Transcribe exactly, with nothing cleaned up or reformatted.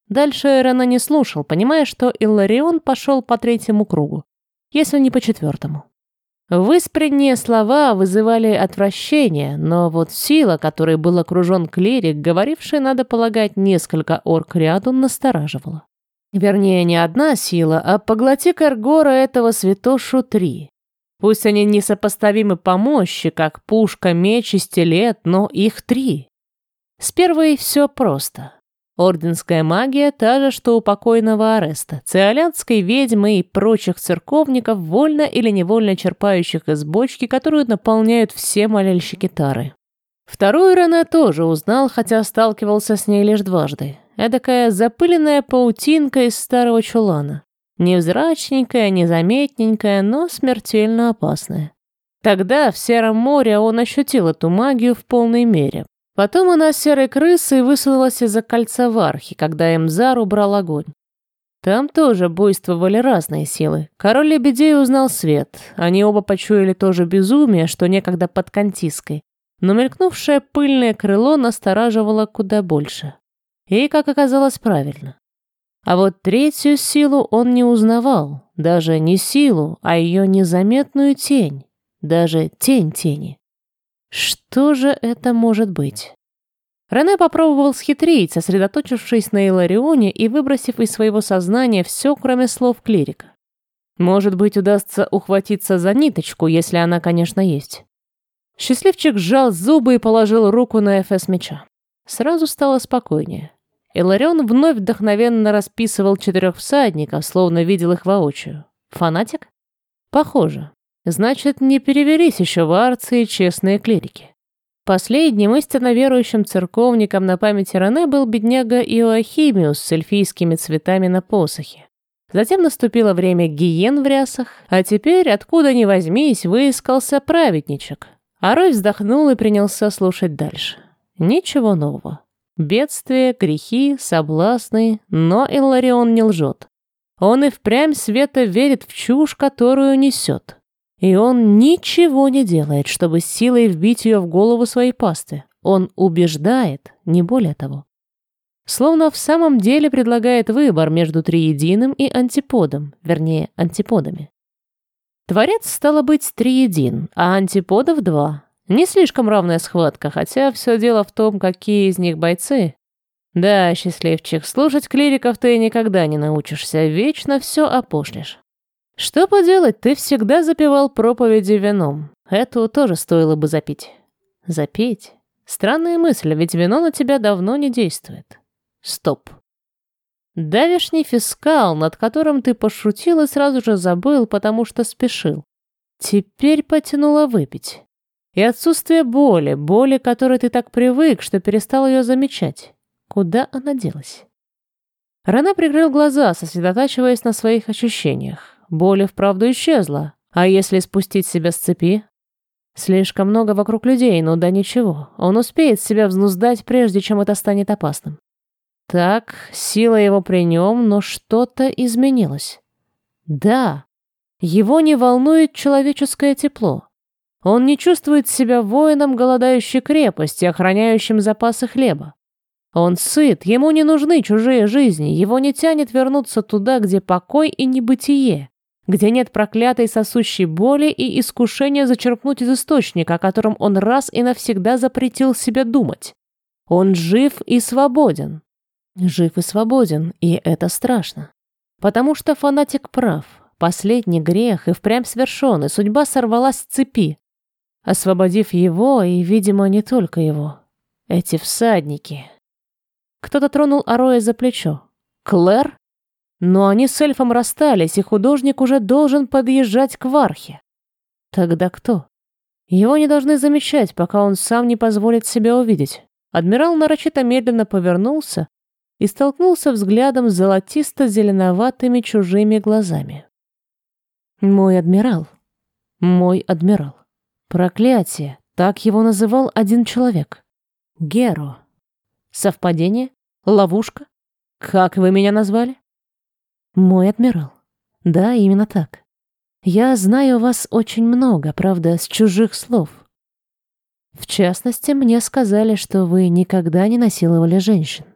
Дальше Рене не слушал, понимая, что Илларион пошел по третьему кругу, если не по четвертому. Выспренние слова вызывали отвращение, но вот сила, которой был окружен клирик, говоривший, надо полагать, несколько орк ряду, настораживала. Вернее, не одна сила, а поглоти Каргора этого святошу три. Пусть они несопоставимы по мощи, как пушка, меч и стилет, но их три. С первой все просто. Орденская магия та же, что у покойного Ареста, циолянской ведьмы и прочих церковников, вольно или невольно черпающих из бочки, которую наполняют все молельщики Тары. Вторую Рене тоже узнал, хотя сталкивался с ней лишь дважды. Эдакая запыленная паутинка из старого чулана. Невзрачненькая, незаметненькая, но смертельно опасная. Тогда в Сером море он ощутил эту магию в полной мере. Потом она серой крысой высунулась из-за кольца Вархи, когда Эмзар убрал огонь. Там тоже буйствовали разные силы. Король лебедей узнал свет. Они оба почуяли то же безумие, что некогда под Кантиской. Но мелькнувшее пыльное крыло настораживало куда больше. И, как оказалось, правильно. А вот третью силу он не узнавал. Даже не силу, а ее незаметную тень. Даже тень тени. Что же это может быть? Рене попробовал схитрить, сосредоточившись на Илларионе и выбросив из своего сознания все, кроме слов клирика. Может быть, удастся ухватиться за ниточку, если она, конечно, есть. Счастливчик сжал зубы и положил руку на эфес меча. Сразу стало спокойнее. Илларион вновь вдохновенно расписывал четырех всадников, словно видел их воочию. Фанатик? Похоже. Значит, не перевелись еще варцы и честные клирики. Последним истинно верующим церковником на памяти Рене был бедняга Иоахимиус с эльфийскими цветами на посохе. Затем наступило время гиен в рясах, а теперь, откуда ни возьмись, выискался праведничек. Арой вздохнул и принялся слушать дальше. Ничего нового. Бедствия, грехи, соблазны, но Илларион не лжет. Он и впрямь свято верит в чушь, которую несет. И он ничего не делает, чтобы силой вбить ее в голову своей пастве. Он убеждает, не более того. Словно в самом деле предлагает выбор между триединым и антиподом, вернее, антиподами. Творец, стало быть, триедин, а антиподов два. Не слишком равная схватка, хотя все дело в том, какие из них бойцы. Да, счастливчик, слушать клириков ты никогда не научишься, вечно все опошлишь. Что поделать, ты всегда запивал проповеди вином. Эту тоже стоило бы запить. Запить? Странная мысль, ведь вино на тебя давно не действует. Стоп. Давешний фискал, над которым ты пошутил и сразу же забыл, потому что спешил. Теперь потянуло выпить. И отсутствие боли, боли, к которой ты так привык, что перестал ее замечать. Куда она делась? Рене прикрыл глаза, сосредотачиваясь на своих ощущениях. Боль и вправду исчезла. А если спустить себя с цепи? Слишком много вокруг людей, но да ничего. Он успеет себя взнуздать, прежде чем это станет опасным. Так, сила его при нем, но что-то изменилось. Да, его не волнует человеческое тепло. Он не чувствует себя воином голодающей крепости, охраняющим запасы хлеба. Он сыт, ему не нужны чужие жизни, его не тянет вернуться туда, где покой и небытие, где нет проклятой сосущей боли и искушения зачерпнуть из источника, о котором он раз и навсегда запретил себе думать. Он жив и свободен. Жив и свободен, и это страшно. Потому что фанатик прав. Последний грех и впрямь свершен, и судьба сорвалась с цепи, освободив его, и, видимо, не только его. Эти всадники. Кто-то тронул Ароя за плечо. Клэр? Но они с эльфом расстались, и художник уже должен подъезжать к Вархе. Тогда кто? Его не должны замечать, пока он сам не позволит себя увидеть. Адмирал нарочито медленно повернулся и столкнулся взглядом с золотисто-зеленоватыми чужими глазами. Мой адмирал. Мой адмирал. Проклятие. Так его называл один человек. Геро. Совпадение? Ловушка? Как вы меня назвали? Мой адмирал. Да, именно так. Я знаю вас очень много, правда, с чужих слов. В частности, мне сказали, что вы никогда не насиловали женщин.